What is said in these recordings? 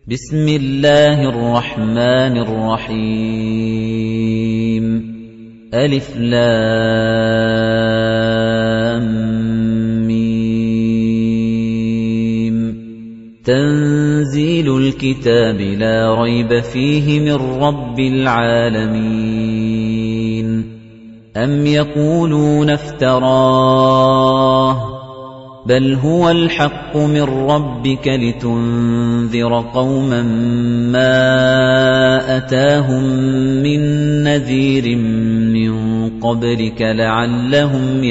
بسم الله الرحمن الرحيم ألف لام ميم تنزيل الكتاب لا ريب فيه من رب العالمين أم يقولون افتراه بل هو الحق من ربك لتنذر قوما ما أتاهم من نذير من قبلك لعلهم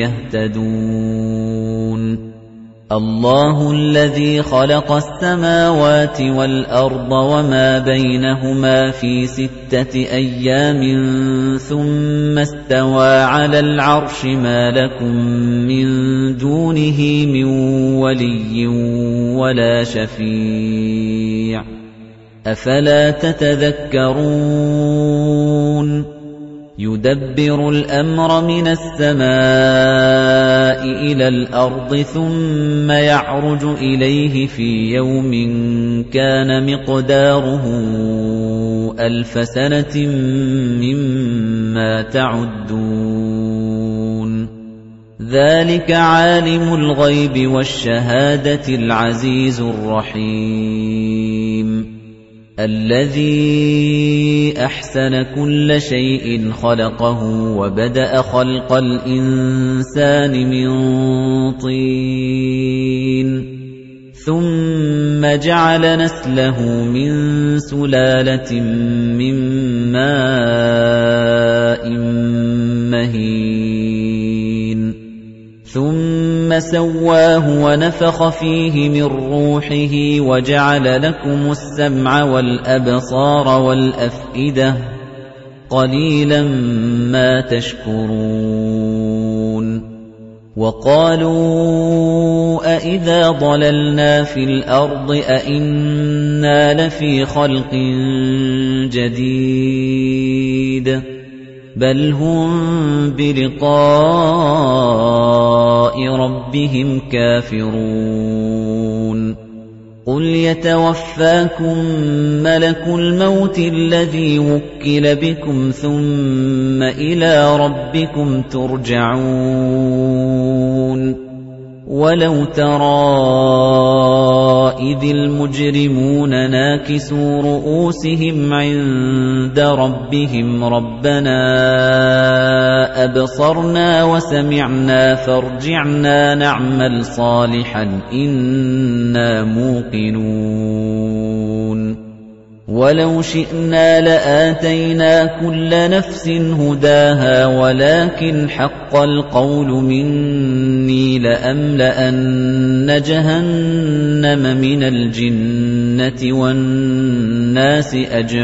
يهتدون الله الذي خلق السماوات والأرض وما بينهما في 6 أيام ثم استوى على العرش ما لكم من دونه من ولي ولا شفيع أفلا تتذكرون يدبر الأمر من السماء إلى الأرض ثم يعرج إليه في يوم كان مقداره 1000 سنة مما تعدون ذلك عالم الغيب والشهادة العزيز الرحيم الذي أحسن كل شيء خلقه وبدأ خلق الإنسان من طين ثم جعل نسله من سلالة من ماء مهين ثم سواه ونفخ فيه من روحه وجعل لكم السمع والأبصار والأفئدة قليلا ما تشكرون وقالوا أإذا ضللنا في الأرض أإنا لفي خلق جديد بل هم بلقاء ربهم كافرون قل يتوفاكم ملك الموت الذي وكل بكم ثم إلى ربكم ترجعون ولو ترى إذ المجرمون ناكسوا رؤوسهم عند ربهم ربنا أبصرنا وسمعنا فارجعنا نعمل صالحا إنا موقنون ولو شئنا لآتينا كل نفس هداها ولكن حق القول مني لأملأن جهنم من الجنة والناس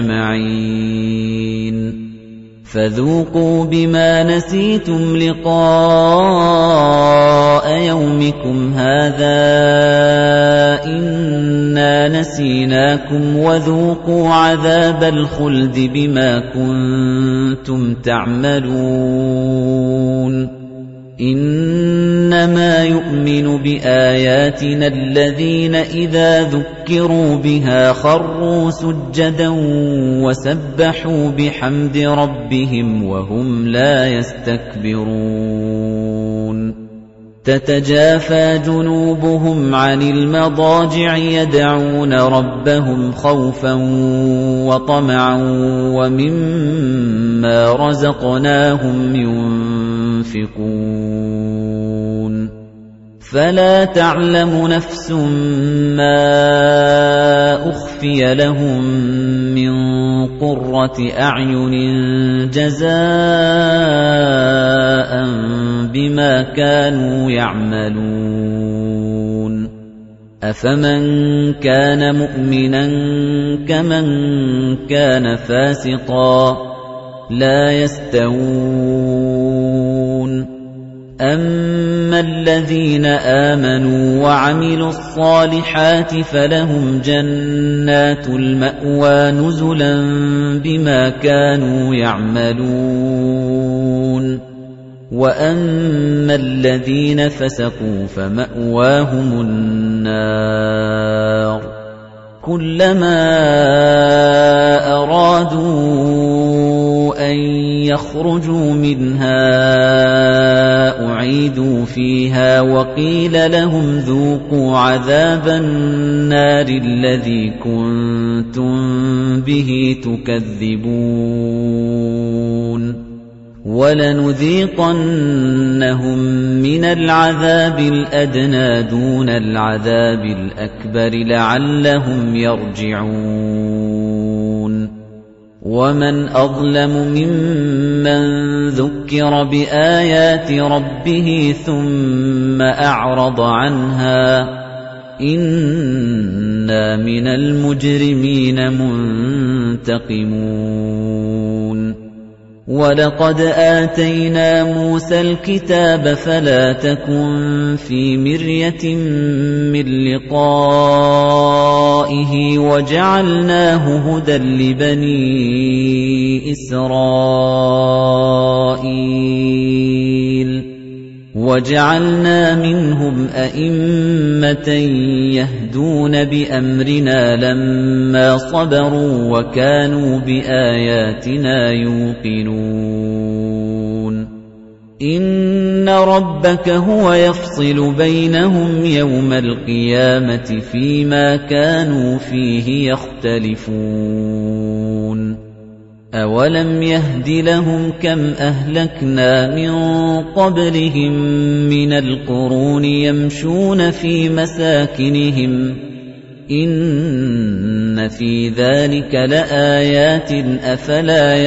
أجمعين فذوقوا بما نسيتم لقاء يومكم هذا إنا نسيناكم وذوقوا عذاب الخلد بما كنتم تعملون إنما يؤمن بآياتنا الذين إذا ذكروا بها خروا سجدا وسبحوا بحمد ربهم وهم لا يستكبرون تتجافى جنوبهم عن المضاجع يدعون ربهم خوفا وطمعا ومما رزقناهم ينفقون فلا تعلم نفس ما أخفي لهم من قرة أعين جزاء بما كانوا يعملون أفمن كان مؤمنا كمن كان فاسقا لا يستوون أما الذين آمنوا وعملوا الصالحات فلهم جنات المأوى نزلا بما كانوا يعملون وأما الذين فسقوا فمأواهم النار كُلَّمَا أَرَادُوا أَن يَخْرُجُوا مِنْهَا أُعِيدُوا فِيهَا وَقِيلَ لَهُمْ ذُوقُوا عَذَابَ النَّارِ الَّذِي كُنتُم بِهِ تُكَذِّبُونَ وَلَنُذِيقَنَّهُم مِّنَ الْعَذَابِ الْأَدْنَىٰ دُونَ الْعَذَابِ الْأَكْبَرِ لَعَلَّهُمْ يَرْجِعُونَ وَمَنْ أَظْلَمُ مِمَّن ذُكِّرَ بِآيَاتِ رَبِّهِ ثُمَّ أَعْرَضَ عَنْهَا ۚ إِنَّا مِنَ الْمُجْرِمِينَ مُنتَقِمُونَ وَلَقَدْ آتَيْنَا مُوسَى الْكِتَابَ فَلَا تَكُن فِي مِرْيَةٍ مِّن لِّقَائِهِ وَجَعَلْنَاهُ هُدًى لِّبَنِي إِسْرَائِيلَ وَجَعَلْنَا مِنْهُمْ أَئِمَّةً يَهْدُونَ بِأَمْرِنَا لَمَّا صَبَرُوا وَكَانُوا بِآيَاتِنَا يُوقِنُونَ إِنَّ رَبَّكَ هُوَ يَفْصِلُ بَيْنَهُمْ يَوْمَ الْقِيَامَةِ فِيمَا كَانُوا فِيهِ يَخْتَلِفُونَ أَوَلَمْ يَهْدِ لَهُمْ كَمْ أَهْلَكْنَا مِن قَبْلِهِم مِّنَ الْقُرُونِ يَمْشُونَ فِي مَسَاكِنِهِمْ ۗ إِنَّ فِي ذَلِكَ لَآيَاتٍ ۖ أَفَلَا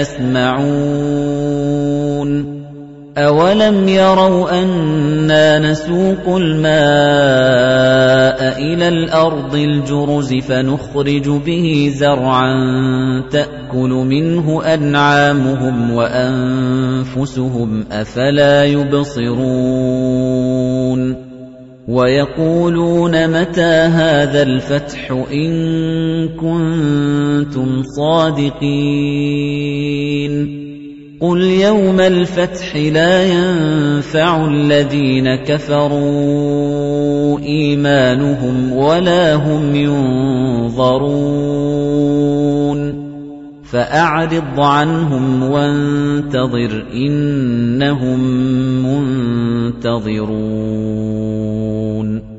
يَسْمَعُونَ أَوَلَمْ يَرَوْا أَنَّا نَسُوقُ الْمَاءَ إِلَى الْأَرْضِ الْجُرُزِ فَنُخْرِجُ بِهِ زَرْعًا تَأْكُلُ مِنْهُ أَنْعَامُهُمْ وَأَنفُسُهُمْ ۖ أَفَلَا يُبْصِرُونَ وَيَقُولُونَ مَتَىٰ هَٰذَا الْفَتْحُ إِن كُنتُمْ صَادِقِينَ قُلْ يَوْمَ الْفَتْحِ لَا يَنفَعُ الَّذِينَ كَفَرُوا إِيمَانُهُمْ وَلَا هُمْ يُنظَرُونَ فَأَعْرِضْ عَنْهُمْ وَانتَظِرْ إِنَّهُم مُّنتَظِرُونَ